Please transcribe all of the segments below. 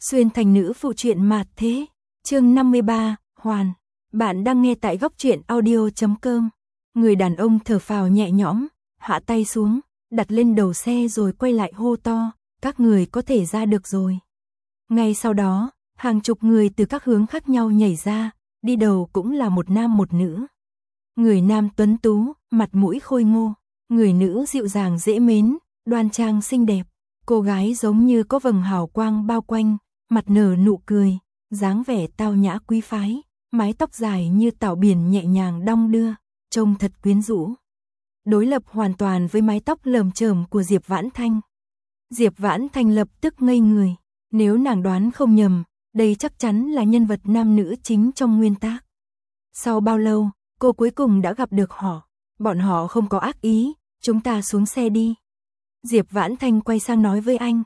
Xuyên thành nữ phụ truyện mạt thế. Chương 53, Hoàn. Bạn đang nghe tại góc truyện audio.com. Người đàn ông thở phào nhẹ nhõm, hạ tay xuống, đặt lên đầu xe rồi quay lại hô to, các người có thể ra được rồi. Ngay sau đó, hàng chục người từ các hướng khác nhau nhảy ra, đi đầu cũng là một nam một nữ. Người nam tuấn tú, mặt mũi khôi ngô, người nữ dịu dàng dễ mến, đoan trang xinh đẹp. Cô gái giống như có vầng hào quang bao quanh, mặt nở nụ cười, dáng vẻ tao nhã quý phái, mái tóc dài như tảo biển nhẹ nhàng đong đưa, trông thật quyến rũ. Đối lập hoàn toàn với mái tóc lởm chởm của Diệp Vãn Thanh. Diệp Vãn Thanh lập tức ngây người, nếu nàng đoán không nhầm, đây chắc chắn là nhân vật nam nữ chính trong nguyên tác. Sau bao lâu, cô cuối cùng đã gặp được họ, bọn họ không có ác ý, chúng ta xuống xe đi. Diệp Vãn Thanh quay sang nói với anh,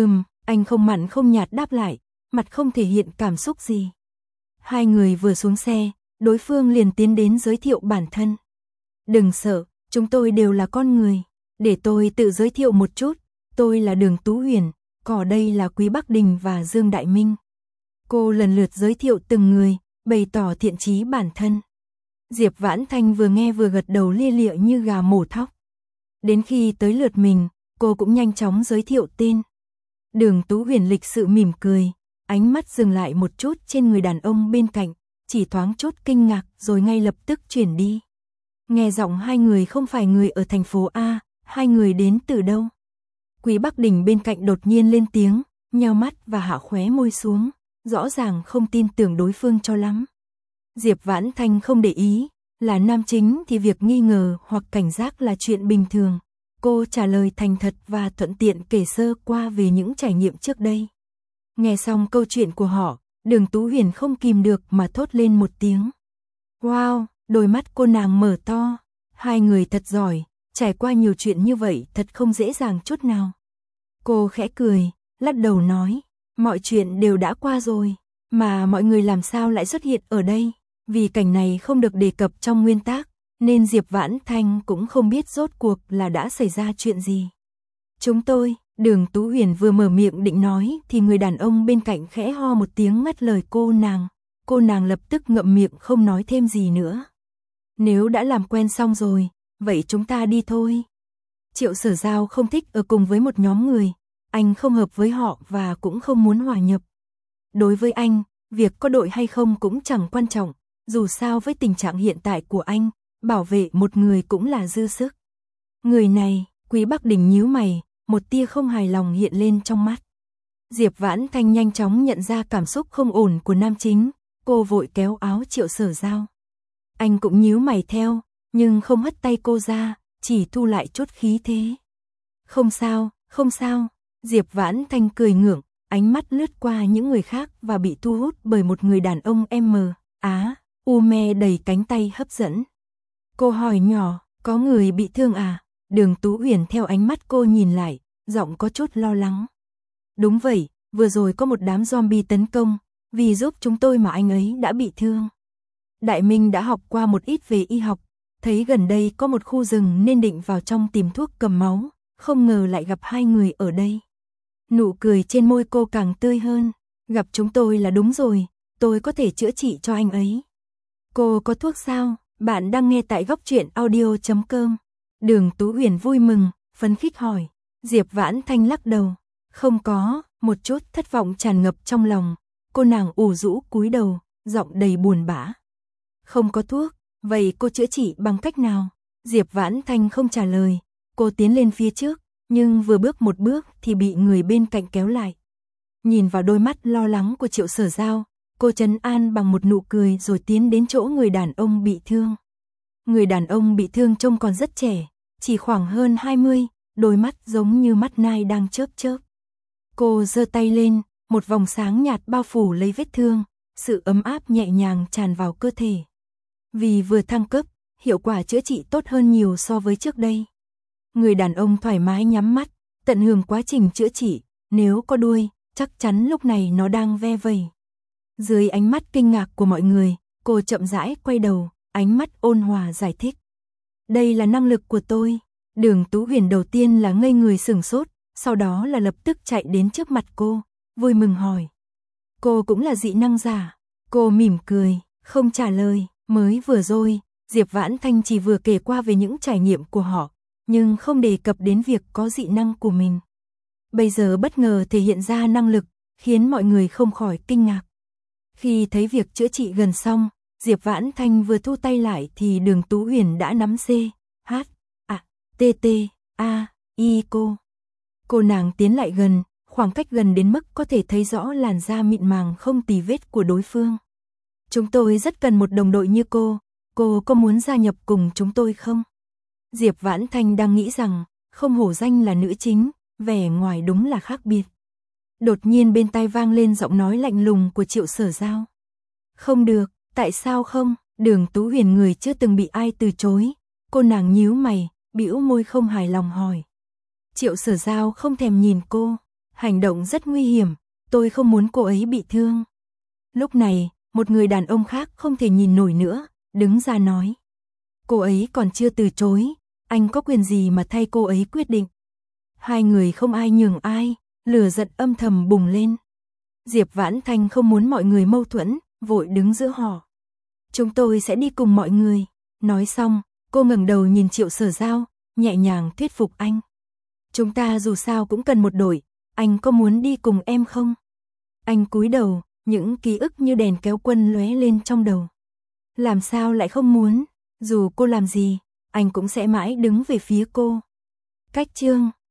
anh không mặn không nhạt đáp lại, mặt không thể hiện cảm xúc gì. Hai người vừa xuống xe, đối phương liền tiến đến giới thiệu bản thân. Đừng sợ, chúng tôi đều là con người, để tôi tự giới thiệu một chút, tôi là Đường Tú Huyền, còn đây là Quý Bắc Đình và Dương Đại Minh. Cô lần lượt giới thiệu từng người, bày tỏ thiện chí bản thân. Diệp Vãn Thanh vừa nghe vừa gật đầu lia lịa như gà mổ thóc. Đến khi tới lượt mình, cô cũng nhanh chóng giới thiệu tên. Đường Tú Huyền lịch sự mỉm cười, ánh mắt dừng lại một chút trên người đàn ông bên cạnh, chỉ thoáng chút kinh ngạc rồi ngay lập tức chuyển đi. Nghe giọng hai người không phải người ở thành phố A, hai người đến từ đâu? Quý Bắc Đình bên cạnh đột nhiên lên tiếng, nheo mắt và hạ khóe môi xuống, rõ ràng không tin tưởng đối phương cho lắm. Diệp Vãn Thanh không để ý, là nam chính thì việc nghi ngờ hoặc cảnh giác là chuyện bình thường. Cô trả lời thành thật và thuận tiện kể sơ qua về những trải nghiệm trước đây. Nghe xong câu chuyện của họ, Đường Tú Huyền không kìm được mà thốt lên một tiếng. Wow, đôi mắt cô nàng mở to, hai người thật giỏi, trải qua nhiều chuyện như vậy thật không dễ dàng chút nào. Cô khẽ cười, lắc đầu nói, mọi chuyện đều đã qua rồi, mà mọi người làm sao lại xuất hiện ở đây, vì cảnh này không được đề cập trong nguyên tác. Nên Diệp Vãn Thanh cũng không biết rốt cuộc là đã xảy ra chuyện gì. Chúng tôi, Đường Tú Huyền vừa mở miệng định nói thì người đàn ông bên cạnh khẽ ho một tiếng ngắt lời cô nàng lập tức ngậm miệng không nói thêm gì nữa. Nếu đã làm quen xong rồi, vậy chúng ta đi thôi. Triệu Sở Giao không thích ở cùng với một nhóm người, anh không hợp với họ và cũng không muốn hòa nhập. Đối với anh, việc có đội hay không cũng chẳng quan trọng, dù sao với tình trạng hiện tại của anh, bảo vệ một người cũng là dư sức. Người này, Quý Bắc Đình nhíu mày, một tia không hài lòng hiện lên trong mắt. Diệp Vãn Thanh nhanh chóng nhận ra cảm xúc không ổn của nam chính, cô vội kéo áo Triệu Sở Giao. Anh cũng nhíu mày theo, nhưng không hất tay cô ra, chỉ thu lại chút khí thế. Không sao, Diệp Vãn Thanh cười ngượng, ánh mắt lướt qua những người khác và bị thu hút bởi một người đàn ông U-me đầy cánh tay hấp dẫn. Cô hỏi nhỏ, có người bị thương à? Đường Tú Huyền theo ánh mắt cô nhìn lại, giọng có chút lo lắng. Đúng vậy, vừa rồi có một đám zombie tấn công, vì giúp chúng tôi mà anh ấy đã bị thương. Đại Minh đã học qua một ít về y học, thấy gần đây có một khu rừng nên định vào trong tìm thuốc cầm máu, không ngờ lại gặp hai người ở đây. Nụ cười trên môi cô càng tươi hơn, gặp chúng tôi là đúng rồi, tôi có thể chữa trị cho anh ấy. Cô có thuốc sao? Bạn đang nghe tại góc truyện audio.com. Đường Tú Huyền vui mừng, phấn khích hỏi. Diệp Vãn Thanh lắc đầu. Không có, một chút thất vọng tràn ngập trong lòng. Cô nàng ủ rũ cúi đầu, giọng đầy buồn bã. Không có thuốc, vậy cô chữa trị bằng cách nào? Diệp Vãn Thanh không trả lời. Cô tiến lên phía trước, nhưng vừa bước một bước thì bị người bên cạnh kéo lại. Nhìn vào đôi mắt lo lắng của Triệu Sở Giao, cô trấn an bằng một nụ cười rồi tiến đến chỗ người đàn ông bị thương. Người đàn ông bị thương trông còn rất trẻ, chỉ khoảng hơn 20, đôi mắt giống như mắt nai đang chớp chớp. Cô giơ tay lên, một vòng sáng nhạt bao phủ lấy vết thương, sự ấm áp nhẹ nhàng tràn vào cơ thể. Vì vừa thăng cấp, hiệu quả chữa trị tốt hơn nhiều so với trước đây. Người đàn ông thoải mái nhắm mắt, tận hưởng quá trình chữa trị, nếu có đuôi, chắc chắn lúc này nó đang ve vẩy. Dưới ánh mắt kinh ngạc của mọi người, cô chậm rãi quay đầu, ánh mắt ôn hòa giải thích. Đây là năng lực của tôi. Đường Tú Huyền đầu tiên là ngây người sửng sốt, sau đó là lập tức chạy đến trước mặt cô, vui mừng hỏi, Cô cũng là dị năng giả. Cô mỉm cười, không trả lời. Mới vừa rồi, Diệp Vãn Thanh chỉ vừa kể qua về những trải nghiệm của họ, nhưng không đề cập đến việc có dị năng của mình. Bây giờ bất ngờ thể hiện ra năng lực, khiến mọi người không khỏi kinh ngạc. Khi thấy việc chữa trị gần xong, Diệp Vãn Thanh vừa thu tay lại thì Đường Tú Huyền đã nắm C, H, A, T, T, A, I cô. Cô nàng tiến lại gần, khoảng cách gần đến mức có thể thấy rõ làn da mịn màng không tì vết của đối phương. Chúng tôi rất cần một đồng đội như cô có muốn gia nhập cùng chúng tôi không? Diệp Vãn Thanh đang nghĩ rằng, không hổ danh là nữ chính, vẻ ngoài đúng là khác biệt. Đột nhiên bên tai vang lên giọng nói lạnh lùng của Triệu Sở Giao. Không được, tại sao không? Đường Tú Huyền người chưa từng bị ai từ chối. Cô nàng nhíu mày, bĩu môi không hài lòng hỏi. Triệu Sở Giao không thèm nhìn cô. Hành động rất nguy hiểm, tôi không muốn cô ấy bị thương. Lúc này, một người đàn ông khác không thể nhìn nổi nữa, đứng ra nói. Cô ấy còn chưa từ chối, anh có quyền gì mà thay cô ấy quyết định. Hai người không ai nhường ai, lửa giận âm thầm bùng lên. Diệp Vãn Thanh không muốn mọi người mâu thuẫn, vội đứng giữa họ. Chúng tôi sẽ đi cùng mọi người. Nói xong, cô ngẩng đầu nhìn Triệu Sở Giao, nhẹ nhàng thuyết phục anh. Chúng ta dù sao cũng cần một đội, anh có muốn đi cùng em không? Anh cúi đầu, những ký ức như đèn kéo quân lóe lên trong đầu. Làm sao lại không muốn, dù cô làm gì, anh cũng sẽ mãi đứng về phía cô. Cách chương